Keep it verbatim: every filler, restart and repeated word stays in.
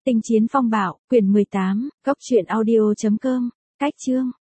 Tinh chiến phong bạo, quyển mười tám, góc truyện audio chấm com, cách chương.